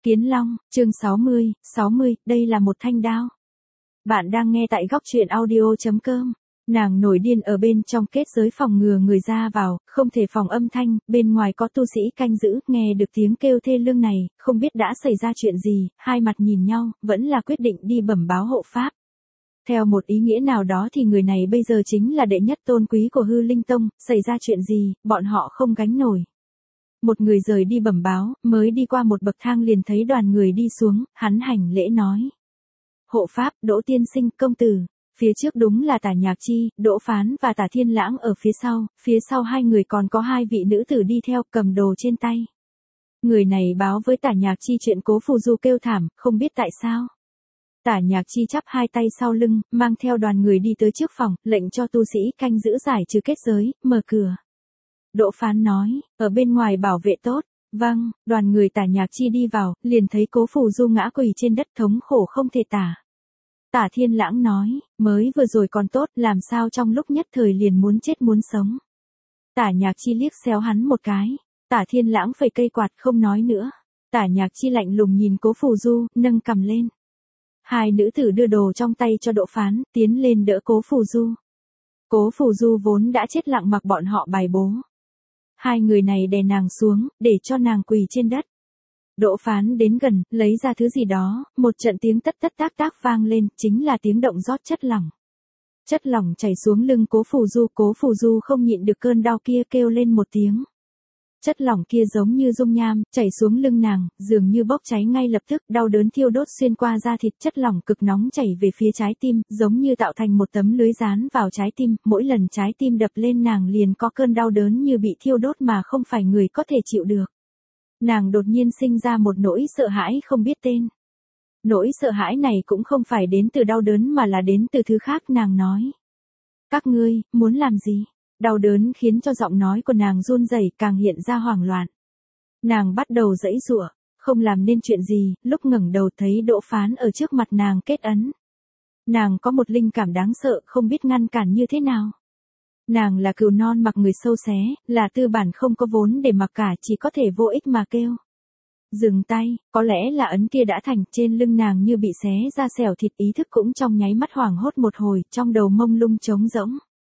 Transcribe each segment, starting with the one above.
Kiến Long, chương 60, đây là một thanh đao. Bạn đang nghe tại góc truyện audio.com. Nàng nổi điên ở bên trong kết giới phòng ngừa người ra vào, không thể phòng âm thanh, bên ngoài có tu sĩ canh giữ, nghe được tiếng kêu thê lương này, không biết đã xảy ra chuyện gì, hai mặt nhìn nhau, vẫn là quyết định đi bẩm báo hộ pháp. Theo một ý nghĩa nào đó thì người này bây giờ chính là đệ nhất tôn quý của Hư Linh Tông, xảy ra chuyện gì, bọn họ không gánh nổi. Một người rời đi bẩm báo, mới đi qua một bậc thang liền thấy đoàn người đi xuống, hắn hành lễ nói. Hộ pháp, Đỗ tiên sinh, công tử. Phía trước đúng là Tả Nhạc Chi, Đỗ Phán và Tả Thiên Lãng ở phía sau hai người còn có hai vị nữ tử đi theo cầm đồ trên tay. Người này báo với Tả Nhạc Chi chuyện Cố Phù Du kêu thảm, không biết tại sao. Tả Nhạc Chi chắp hai tay sau lưng, mang theo đoàn người đi tới trước phòng, lệnh cho tu sĩ canh giữ giải trừ kết giới, mở cửa. Đỗ Phán nói, ở bên ngoài bảo vệ tốt. Vâng, đoàn người Tả Nhạc Chi đi vào, liền thấy Cố Phù Du ngã quỳ trên đất thống khổ không thể tả. Tả Thiên Lãng nói, mới vừa rồi còn tốt, làm sao trong lúc nhất thời liền muốn chết muốn sống. Tả Nhạc Chi liếc xéo hắn một cái. Tả Thiên Lãng phẩy cây quạt không nói nữa. Tả Nhạc Chi lạnh lùng nhìn Cố Phù Du, nâng cầm lên. Hai nữ tử đưa đồ trong tay cho Đỗ Phán, tiến lên đỡ Cố Phù Du. Cố Phù Du vốn đã chết lặng mặc bọn họ bài bố. Hai người này đè nàng xuống, để cho nàng quỳ trên đất. Đỗ Phán đến gần, lấy ra thứ gì đó, một trận tiếng tất tất tác tác vang lên, chính là tiếng động rót chất lỏng. Chất lỏng chảy xuống lưng Cố Phù Du không nhịn được cơn đau kia kêu lên một tiếng. Chất lỏng kia giống như dung nham, chảy xuống lưng nàng, dường như bốc cháy ngay lập tức, đau đớn thiêu đốt xuyên qua da thịt, chất lỏng cực nóng chảy về phía trái tim, giống như tạo thành một tấm lưới dán vào trái tim, mỗi lần trái tim đập lên nàng liền có cơn đau đớn như bị thiêu đốt mà không phải người có thể chịu được. Nàng đột nhiên sinh ra một nỗi sợ hãi không biết tên. Nỗi sợ hãi này cũng không phải đến từ đau đớn mà là đến từ thứ khác, nàng nói. Các ngươi, muốn làm gì? Đau đớn khiến cho giọng nói của nàng run rẩy, càng hiện ra hoảng loạn. Nàng bắt đầu giãy giụa, không làm nên chuyện gì, lúc ngẩng đầu thấy Đỗ Phán ở trước mặt nàng kết ấn. Nàng có một linh cảm đáng sợ, không biết ngăn cản như thế nào. Nàng là cừu non mặc người sâu xé, là tư bản không có vốn để mặc cả, chỉ có thể vô ích mà kêu. Dừng tay, có lẽ là ấn kia đã thành, trên lưng nàng như bị xé ra xẻo thịt, ý thức cũng trong nháy mắt hoảng hốt một hồi, trong đầu mông lung trống rỗng.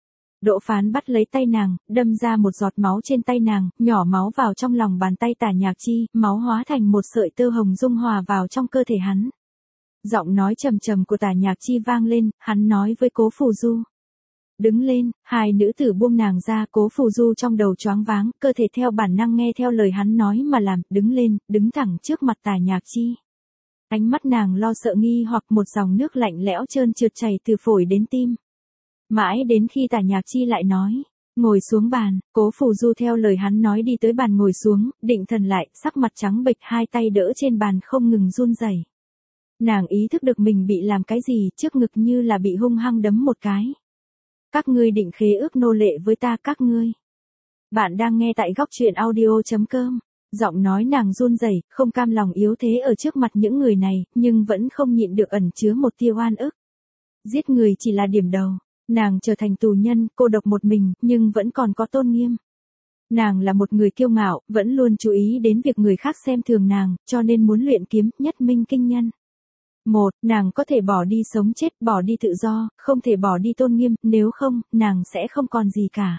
Đỗ Phán bắt lấy tay nàng, đâm ra một giọt máu trên tay nàng, nhỏ máu vào trong lòng bàn tay Tả Nhạc Chi, máu hóa thành một sợi tơ hồng dung hòa vào trong cơ thể hắn. Giọng nói trầm trầm của Tả Nhạc Chi vang lên, hắn nói với Cố Phù Du. Đứng lên, hai nữ tử buông nàng ra, Cố Phù Du trong đầu choáng váng, cơ thể theo bản năng nghe theo lời hắn nói mà làm, đứng lên, đứng thẳng trước mặt Tả Nhạc Chi. Ánh mắt nàng lo sợ nghi hoặc, một dòng nước lạnh lẽo trơn trượt chảy từ phổi đến tim. Mãi đến khi Tả Nhạc Chi lại nói, ngồi xuống bàn, Cố Phù Du theo lời hắn nói đi tới bàn ngồi xuống, định thần lại, sắc mặt trắng bệch, hai tay đỡ trên bàn không ngừng run rẩy. Nàng ý thức được mình bị làm cái gì, trước ngực như là bị hung hăng đấm một cái. Các ngươi định khế ước nô lệ với ta, các ngươi. Bạn đang nghe tại góc truyện audio.com. Giọng nói nàng run rẩy, không cam lòng yếu thế ở trước mặt những người này, nhưng vẫn không nhịn được ẩn chứa một tia oan ức. Giết người chỉ là điểm đầu. Nàng trở thành tù nhân, cô độc một mình, nhưng vẫn còn có tôn nghiêm. Nàng là một người kiêu ngạo, vẫn luôn chú ý đến việc người khác xem thường nàng, cho nên muốn luyện kiếm, nhất minh kinh nhân. Nàng có thể bỏ đi sống chết, bỏ đi tự do, không thể bỏ đi tôn nghiêm, nếu không, nàng sẽ không còn gì cả.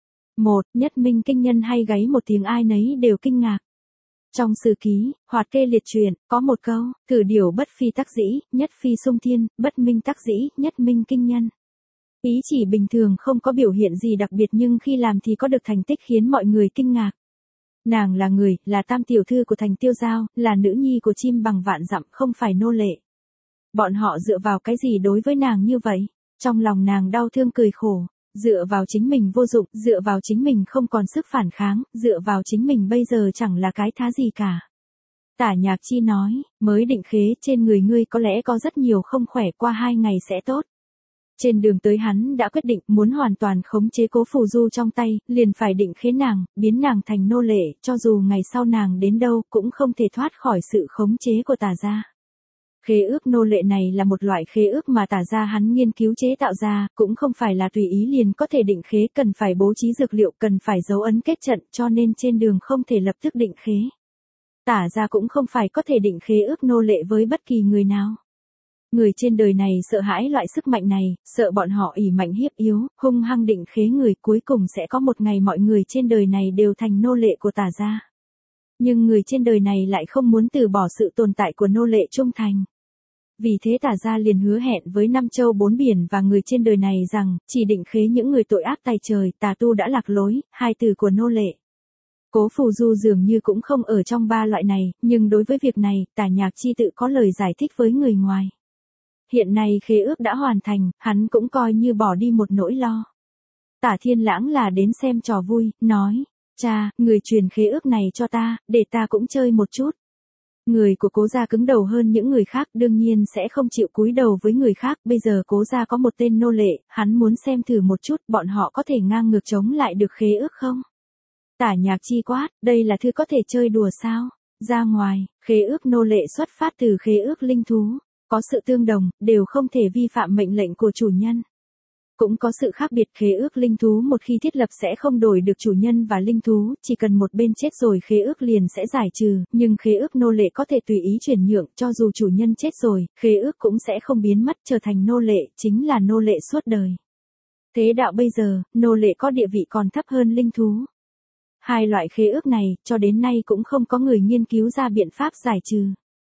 Nhất minh kinh nhân hay gáy một tiếng ai nấy đều kinh ngạc. Trong sử ký, Hoạt Kê liệt truyện, có một câu, cử điểu bất phi tắc dĩ, nhất phi sung thiên, bất minh tắc dĩ, nhất minh kinh nhân. Ý chỉ bình thường không có biểu hiện gì đặc biệt nhưng khi làm thì có được thành tích khiến mọi người kinh ngạc. Nàng là người, là tam tiểu thư của Thành Tiêu Giao, là nữ nhi của chim bằng vạn dặm, không phải nô lệ. Bọn họ dựa vào cái gì đối với nàng như vậy? Trong lòng nàng đau thương cười khổ, dựa vào chính mình vô dụng, dựa vào chính mình không còn sức phản kháng, dựa vào chính mình bây giờ chẳng là cái thá gì cả. Tả Nhạc Chi nói, mới định khế, trên người ngươi có lẽ có rất nhiều không khỏe, qua 2 ngày sẽ tốt. Trên đường tới hắn đã quyết định muốn hoàn toàn khống chế Cố Phù Du trong tay, liền phải định khế nàng, biến nàng thành nô lệ, cho dù ngày sau nàng đến đâu cũng không thể thoát khỏi sự khống chế của Tả gia. Khế ước nô lệ này là một loại khế ước mà Tả gia hắn nghiên cứu chế tạo ra, cũng không phải là tùy ý liền có thể định khế, cần phải bố trí dược liệu, cần phải dấu ấn kết trận, cho nên trên đường không thể lập tức định khế. Tả gia cũng không phải có thể định khế ước nô lệ với bất kỳ người nào. Người trên đời này sợ hãi loại sức mạnh này, sợ bọn họ ỷ mạnh hiếp yếu, hung hăng định khế người, cuối cùng sẽ có một ngày mọi người trên đời này đều thành nô lệ của Tả gia. Nhưng người trên đời này lại không muốn từ bỏ sự tồn tại của nô lệ trung thành. Vì thế Tả gia liền hứa hẹn với năm châu bốn biển và người trên đời này rằng, chỉ định khế những người tội ác tày trời, tà tu đã lạc lối, hai từ của nô lệ. Cố Phù Du dường như cũng không ở trong ba loại này, nhưng đối với việc này, Tả Nhạc Chi tự có lời giải thích với người ngoài. Hiện nay khế ước đã hoàn thành, hắn cũng coi như bỏ đi một nỗi lo. Tả Thiên Lãng là đến xem trò vui, nói, cha, người truyền khế ước này cho ta, để ta cũng chơi một chút. Người của Cố gia cứng đầu hơn những người khác, đương nhiên sẽ không chịu cúi đầu với người khác, bây giờ Cố gia có một tên nô lệ, hắn muốn xem thử một chút, bọn họ có thể ngang ngược chống lại được khế ước không? Tả Nhạc Chi quát, đây là thứ có thể chơi đùa sao? Ra ngoài, khế ước nô lệ xuất phát từ khế ước linh thú, có sự tương đồng, đều không thể vi phạm mệnh lệnh của chủ nhân. Cũng có sự khác biệt, khế ước linh thú một khi thiết lập sẽ không đổi được chủ nhân và linh thú, chỉ cần một bên chết rồi khế ước liền sẽ giải trừ, nhưng khế ước nô lệ có thể tùy ý chuyển nhượng, cho dù chủ nhân chết rồi, khế ước cũng sẽ không biến mất, trở thành nô lệ, chính là nô lệ suốt đời. Thế đạo bây giờ, nô lệ có địa vị còn thấp hơn linh thú. Hai loại khế ước này, cho đến nay cũng không có người nghiên cứu ra biện pháp giải trừ.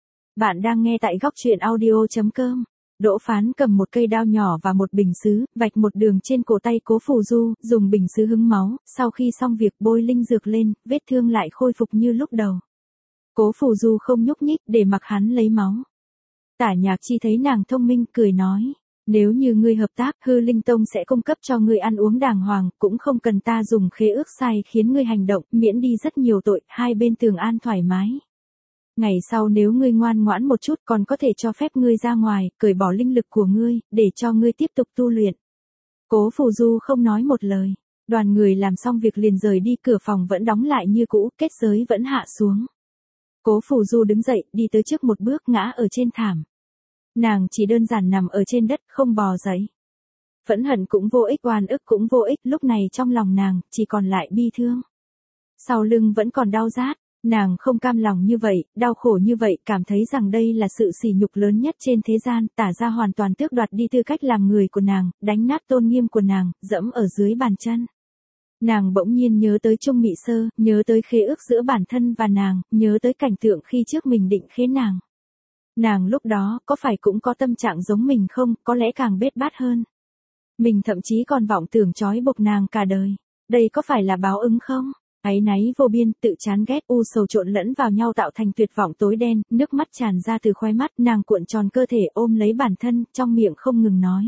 Bạn đang nghe tại góc truyện audio.com. Đỗ Phán cầm một cây đao nhỏ và một bình sứ, vạch một đường trên cổ tay Cố Phù Du, dùng bình sứ hứng máu, sau khi xong việc bôi linh dược lên, vết thương lại khôi phục như lúc đầu. Cố Phù Du không nhúc nhích, để mặc hắn lấy máu. Tả Nhạc Chi thấy nàng thông minh, cười nói, nếu như ngươi hợp tác, Hư Linh Tông sẽ cung cấp cho ngươi ăn uống đàng hoàng, cũng không cần ta dùng khế ước sai khiến ngươi hành động, miễn đi rất nhiều tội, hai bên tường an thoải mái. Ngày sau nếu ngươi ngoan ngoãn một chút còn có thể cho phép ngươi ra ngoài, cởi bỏ linh lực của ngươi, để cho ngươi tiếp tục tu luyện. Cố Phù Du không nói một lời. Đoàn người làm xong việc liền rời đi, cửa phòng vẫn đóng lại như cũ, kết giới vẫn hạ xuống. Cố Phù Du đứng dậy, đi tới trước một bước, ngã ở trên thảm. Nàng chỉ đơn giản nằm ở trên đất, không bò dậy. Phẫn hận cũng vô ích, oan ức cũng vô ích, lúc này trong lòng nàng, chỉ còn lại bi thương. Sau lưng vẫn còn đau rát. Nàng không cam lòng như vậy, đau khổ như vậy, cảm thấy rằng đây là sự sỉ nhục lớn nhất trên thế gian, Tả gia hoàn toàn tước đoạt đi tư cách làm người của nàng, đánh nát tôn nghiêm của nàng, dẫm ở dưới bàn chân. Nàng bỗng nhiên nhớ tới Trung Mị Sơ, nhớ tới khế ước giữa bản thân và nàng, nhớ tới cảnh tượng khi trước mình định khế nàng. Nàng lúc đó, có phải cũng có tâm trạng giống mình không, có lẽ càng bết bát hơn. Mình thậm chí còn vọng tưởng trói buộc nàng cả đời. Đây có phải là báo ứng không? Áy náy vô biên, tự chán ghét, u sầu trộn lẫn vào nhau tạo thành tuyệt vọng tối đen, nước mắt tràn ra từ khóe mắt, nàng cuộn tròn cơ thể ôm lấy bản thân, trong miệng không ngừng nói.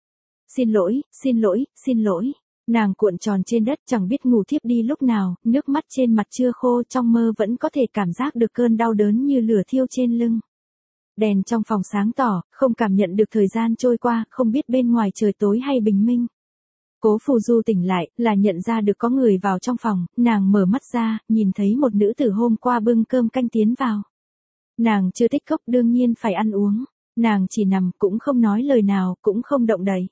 Xin lỗi, xin lỗi, xin lỗi. Nàng cuộn tròn trên đất chẳng biết ngủ thiếp đi lúc nào, nước mắt trên mặt chưa khô, trong mơ vẫn có thể cảm giác được cơn đau đớn như lửa thiêu trên lưng. Đèn trong phòng sáng tỏ, không cảm nhận được thời gian trôi qua, không biết bên ngoài trời tối hay bình minh. Cố Phù Du tỉnh lại, là nhận ra được có người vào trong phòng, nàng mở mắt ra, nhìn thấy một nữ tử hôm qua bưng cơm canh tiến vào. Nàng chưa tích cốc đương nhiên phải ăn uống, nàng chỉ nằm, cũng không nói lời nào, cũng không động đậy.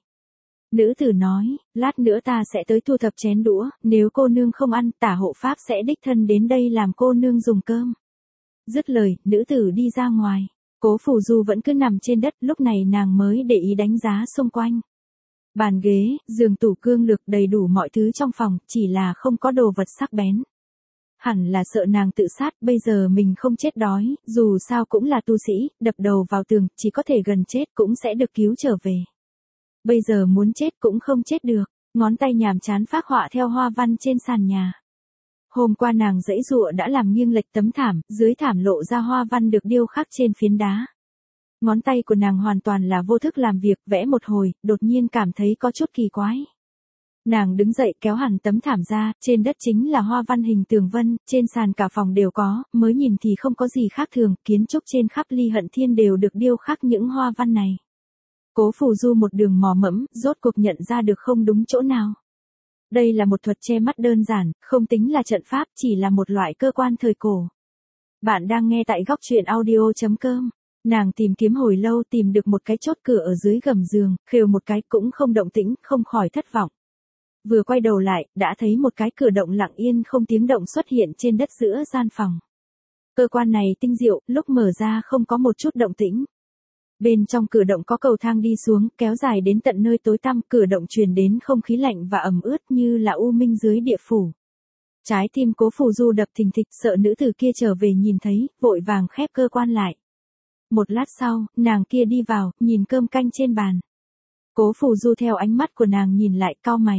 Nữ tử nói, lát nữa ta sẽ tới thu thập chén đũa, nếu cô nương không ăn, Tả hộ pháp sẽ đích thân đến đây làm cô nương dùng cơm. Dứt lời, nữ tử đi ra ngoài, Cố Phù Du vẫn cứ nằm trên đất, lúc này nàng mới để ý đánh giá xung quanh. Bàn ghế, giường tủ cương lược đầy đủ mọi thứ trong phòng, chỉ là không có đồ vật sắc bén. Hẳn là sợ nàng tự sát, bây giờ mình không chết đói, dù sao cũng là tu sĩ, đập đầu vào tường, chỉ có thể gần chết cũng sẽ được cứu trở về. Bây giờ muốn chết cũng không chết được, ngón tay nhàm chán phác họa theo hoa văn trên sàn nhà. Hôm qua nàng giãy giụa đã làm nghiêng lệch tấm thảm, dưới thảm lộ ra hoa văn được điêu khắc trên phiến đá. Ngón tay của nàng hoàn toàn là vô thức làm việc, vẽ một hồi, đột nhiên cảm thấy có chút kỳ quái. Nàng đứng dậy kéo hẳn tấm thảm ra, trên đất chính là hoa văn hình tường vân, trên sàn cả phòng đều có, mới nhìn thì không có gì khác thường, kiến trúc trên khắp Ly Hận Thiên đều được điêu khắc những hoa văn này. Cố Phù Du một đường mò mẫm, rốt cuộc nhận ra được không đúng chỗ nào. Đây là một thuật che mắt đơn giản, không tính là trận pháp, chỉ là một loại cơ quan thời cổ. Bạn đang nghe tại góc truyện audio.com. Nàng tìm kiếm hồi lâu, tìm được một cái chốt cửa ở dưới gầm giường, khều một cái cũng không động tĩnh, không khỏi thất vọng. Vừa quay đầu lại, đã thấy một cái cửa động lặng yên không tiếng động xuất hiện trên đất giữa gian phòng. Cơ quan này tinh diệu, lúc mở ra không có một chút động tĩnh. Bên trong cửa động có cầu thang đi xuống, kéo dài đến tận nơi tối tăm, cửa động truyền đến không khí lạnh và ẩm ướt như là u minh dưới địa phủ. Trái tim Cố Phù Du đập thình thịch, sợ nữ tử kia trở về nhìn thấy, vội vàng khép cơ quan lại. Một lát sau, nàng kia đi vào, nhìn cơm canh trên bàn. Cố Phù Du theo ánh mắt của nàng nhìn lại, cau mày.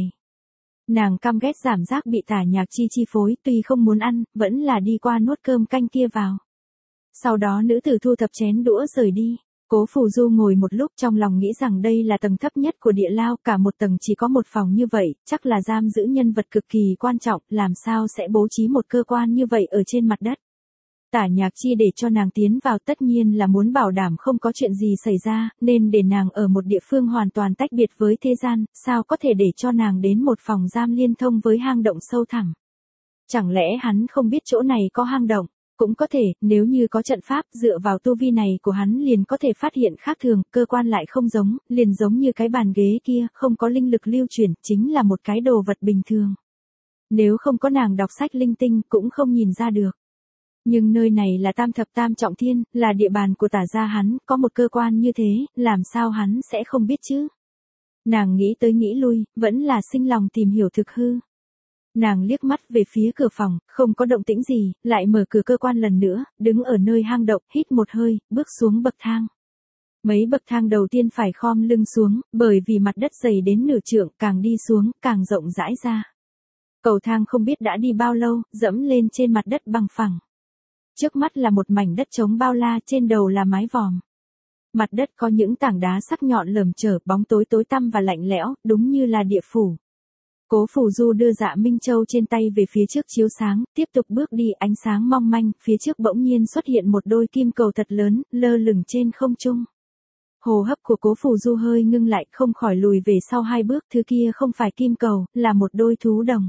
Nàng căm ghét cảm giác bị Tả Nhạc Chi chi phối, tuy không muốn ăn, vẫn là đi qua nuốt cơm canh kia vào. Sau đó nữ tử thu thập chén đũa rời đi. Cố Phù Du ngồi một lúc, trong lòng nghĩ rằng đây là tầng thấp nhất của địa lao, cả một tầng chỉ có một phòng như vậy, chắc là giam giữ nhân vật cực kỳ quan trọng, làm sao sẽ bố trí một cơ quan như vậy ở trên mặt đất. Tả Nhạc Chi để cho nàng tiến vào tất nhiên là muốn bảo đảm không có chuyện gì xảy ra, nên để nàng ở một địa phương hoàn toàn tách biệt với thế gian, sao có thể để cho nàng đến một phòng giam liên thông với hang động sâu thẳm. Chẳng lẽ hắn không biết chỗ này có hang động? Cũng có thể, nếu như có trận pháp, dựa vào tu vi này của hắn liền có thể phát hiện khác thường, cơ quan lại không giống, liền giống như cái bàn ghế kia, không có linh lực lưu chuyển, chính là một cái đồ vật bình thường. Nếu không có nàng đọc sách linh tinh, cũng không nhìn ra được. Nhưng nơi này là tam thập tam trọng thiên, là địa bàn của Tả gia hắn, có một cơ quan như thế, làm sao hắn sẽ không biết chứ? Nàng nghĩ tới nghĩ lui, vẫn là sinh lòng tìm hiểu thực hư. Nàng liếc mắt về phía cửa phòng, không có động tĩnh gì, lại mở cửa cơ quan lần nữa, đứng ở nơi hang động, hít một hơi, bước xuống bậc thang. Mấy bậc thang đầu tiên phải khom lưng xuống, bởi vì mặt đất dày đến nửa trượng, càng đi xuống, càng rộng rãi ra. Cầu thang không biết đã đi bao lâu, dẫm lên trên mặt đất bằng phẳng. Trước mắt là một mảnh đất trống bao la, trên đầu là mái vòm. Mặt đất có những tảng đá sắc nhọn lởm chởm, bóng tối tối tăm và lạnh lẽo, đúng như là địa phủ. Cố Phù Du đưa Dạ Minh Châu trên tay về phía trước chiếu sáng, tiếp tục bước đi, ánh sáng mong manh, phía trước bỗng nhiên xuất hiện một đôi kim cầu thật lớn, lơ lửng trên không trung. Hô hấp của Cố Phù Du hơi ngưng lại, không khỏi lùi về sau 2 bước, thứ kia không phải kim cầu, là một đôi thú đồng.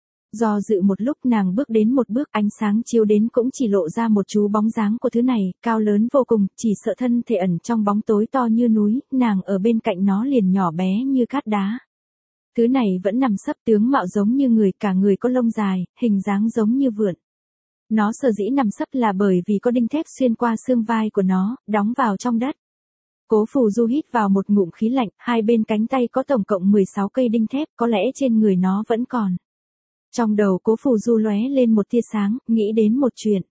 Do dự một lúc, nàng bước đến một bước, ánh sáng chiếu đến cũng chỉ lộ ra một chú bóng dáng của thứ này, cao lớn vô cùng, chỉ sợ thân thể ẩn trong bóng tối to như núi, nàng ở bên cạnh nó liền nhỏ bé như cát đá. Thứ này vẫn nằm sấp, tướng mạo giống như người, cả người có lông dài, hình dáng giống như vượn. Nó sở dĩ nằm sấp là bởi vì có đinh thép xuyên qua xương vai của nó, đóng vào trong đất. Cố Phù Du hít vào một ngụm khí lạnh, hai bên cánh tay có tổng cộng 16 cây đinh thép, có lẽ trên người nó vẫn còn. Trong đầu Cố Phù Du lóe lên một tia sáng, nghĩ đến một chuyện.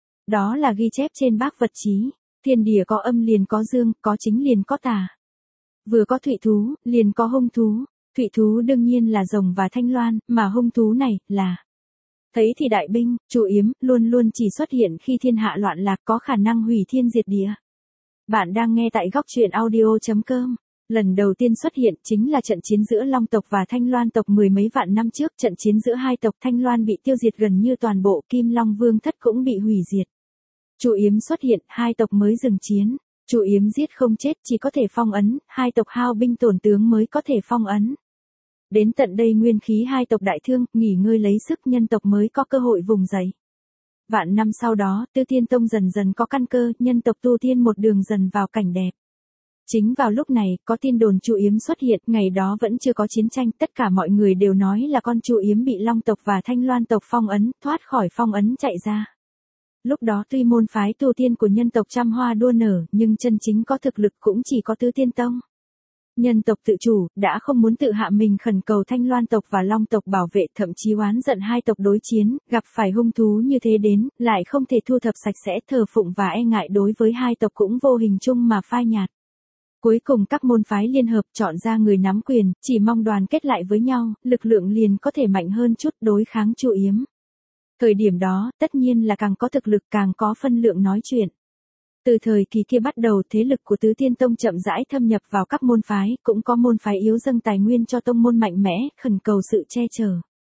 Đó là ghi chép trên bác vật chí, thiên địa có âm liền có dương, có chính liền có tà. Vừa có thủy thú, liền có hung thú. Thủy thú đương nhiên là rồng và thanh loan, mà hung thú này, là... Thấy thì đại binh, Chu Yếm, luôn luôn chỉ xuất hiện khi thiên hạ loạn lạc, có khả năng hủy thiên diệt địa. Bạn đang nghe tại góc truyện audio.com. Lần đầu tiên xuất hiện chính là trận chiến giữa Long tộc và Thanh Loan tộc 10 mấy vạn năm trước, trận chiến giữa hai tộc Thanh Loan bị tiêu diệt gần như toàn bộ, Kim Long Vương thất cũng bị hủy diệt. Chu Yếm xuất hiện, hai tộc mới dừng chiến. Chu Yếm giết không chết, chỉ có thể phong ấn, hai tộc hao binh tổn tướng mới có thể phong ấn. Đến tận đây nguyên khí hai tộc đại thương, nghỉ ngơi lấy sức, nhân tộc mới có cơ hội vùng dậy. Vạn năm sau đó, Tư Tiên Tông dần dần có căn cơ, nhân tộc tu tiên một đường dần vào cảnh đẹp. Chính vào lúc này, có tin đồn Chu Yếm xuất hiện, ngày đó vẫn chưa có chiến tranh, tất cả mọi người đều nói là con Chu Yếm bị Long tộc và Thanh Loan tộc phong ấn, thoát khỏi phong ấn chạy ra. Lúc đó tuy môn phái tu tiên của nhân tộc trăm hoa đua nở, nhưng chân chính có thực lực cũng chỉ có Tư Tiên Tông. Nhân tộc tự chủ, đã không muốn tự hạ mình khẩn cầu Thanh Loan tộc và Long tộc bảo vệ, thậm chí oán giận hai tộc đối chiến, gặp phải hung thú như thế đến, lại không thể thu thập sạch sẽ, thờ phụng và e ngại đối với hai tộc cũng vô hình chung mà phai nhạt. Cuối cùng các môn phái liên hợp chọn ra người nắm quyền, chỉ mong đoàn kết lại với nhau, lực lượng liền có thể mạnh hơn chút đối kháng Chu Yếm. Thời điểm đó, tất nhiên là càng có thực lực càng có phân lượng nói chuyện. Từ thời kỳ kia bắt đầu, thế lực của Tứ Tiên Tông chậm rãi thâm nhập vào các môn phái, cũng có môn phái yếu dâng tài nguyên cho tông môn mạnh mẽ, khẩn cầu sự che chở.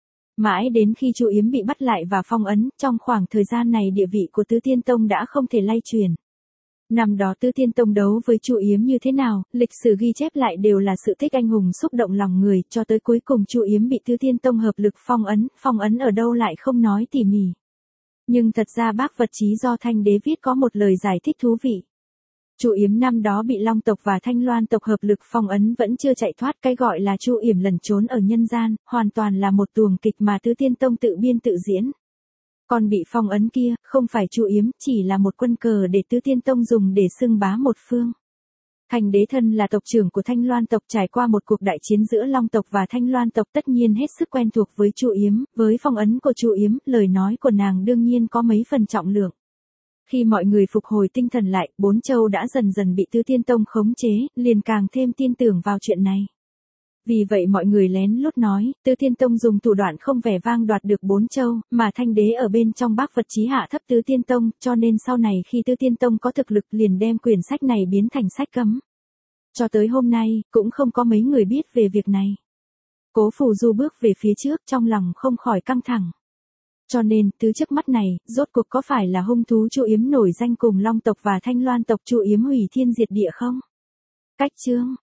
Mãi đến khi Chu Yếm bị bắt lại và phong ấn, trong khoảng thời gian này địa vị của Tứ Tiên Tông đã không thể lay chuyển. Năm đó Tứ Tiên Tông đấu với Chu Yếm như thế nào, lịch sử ghi chép lại đều là sự tích anh hùng xúc động lòng người, cho tới cuối cùng Chu Yếm bị Tứ Tiên Tông hợp lực phong ấn ở đâu lại không nói tỉ mỉ. Nhưng thật ra bác vật chí do Thanh Đế viết có một lời giải thích thú vị. Chu Yếm năm đó bị Long tộc và Thanh Loan tộc hợp lực phong ấn vẫn chưa chạy thoát, cái gọi là Chu Yểm lẩn trốn ở nhân gian, hoàn toàn là một tuồng kịch mà Tứ Tiên Tông tự biên tự diễn. Còn bị phong ấn kia, không phải Chu Yếm, chỉ là một quân cờ để Tứ Tiên Tông dùng để xưng bá một phương. Thành đế thân là tộc trưởng của Thanh Loan tộc, trải qua một cuộc đại chiến giữa Long tộc và Thanh Loan tộc tất nhiên hết sức quen thuộc với Chu Yếm, với phong ấn của Chu Yếm, lời nói của nàng đương nhiên có mấy phần trọng lượng. Khi mọi người phục hồi tinh thần lại, Bốn Châu đã dần dần bị Tứ Tiên Tông khống chế, liền càng thêm tin tưởng vào chuyện này. Vì vậy mọi người lén lút nói, Tứ Tiên Tông dùng thủ đoạn không vẻ vang đoạt được Bốn Châu, mà Thanh đế ở bên trong bác Phật chí hạ thấp Tứ Tiên Tông, cho nên sau này khi Tứ Tiên Tông có thực lực liền đem quyển sách này biến thành sách cấm. Cho tới hôm nay, cũng không có mấy người biết về việc này. Cố Phù Du bước về phía trước, trong lòng không khỏi căng thẳng. Cho nên, thứ trước mắt này, rốt cuộc có phải là hung thú Chu Yếm nổi danh cùng Long tộc và Thanh Loan tộc Chu Yếm hủy thiên diệt địa không? Cách chương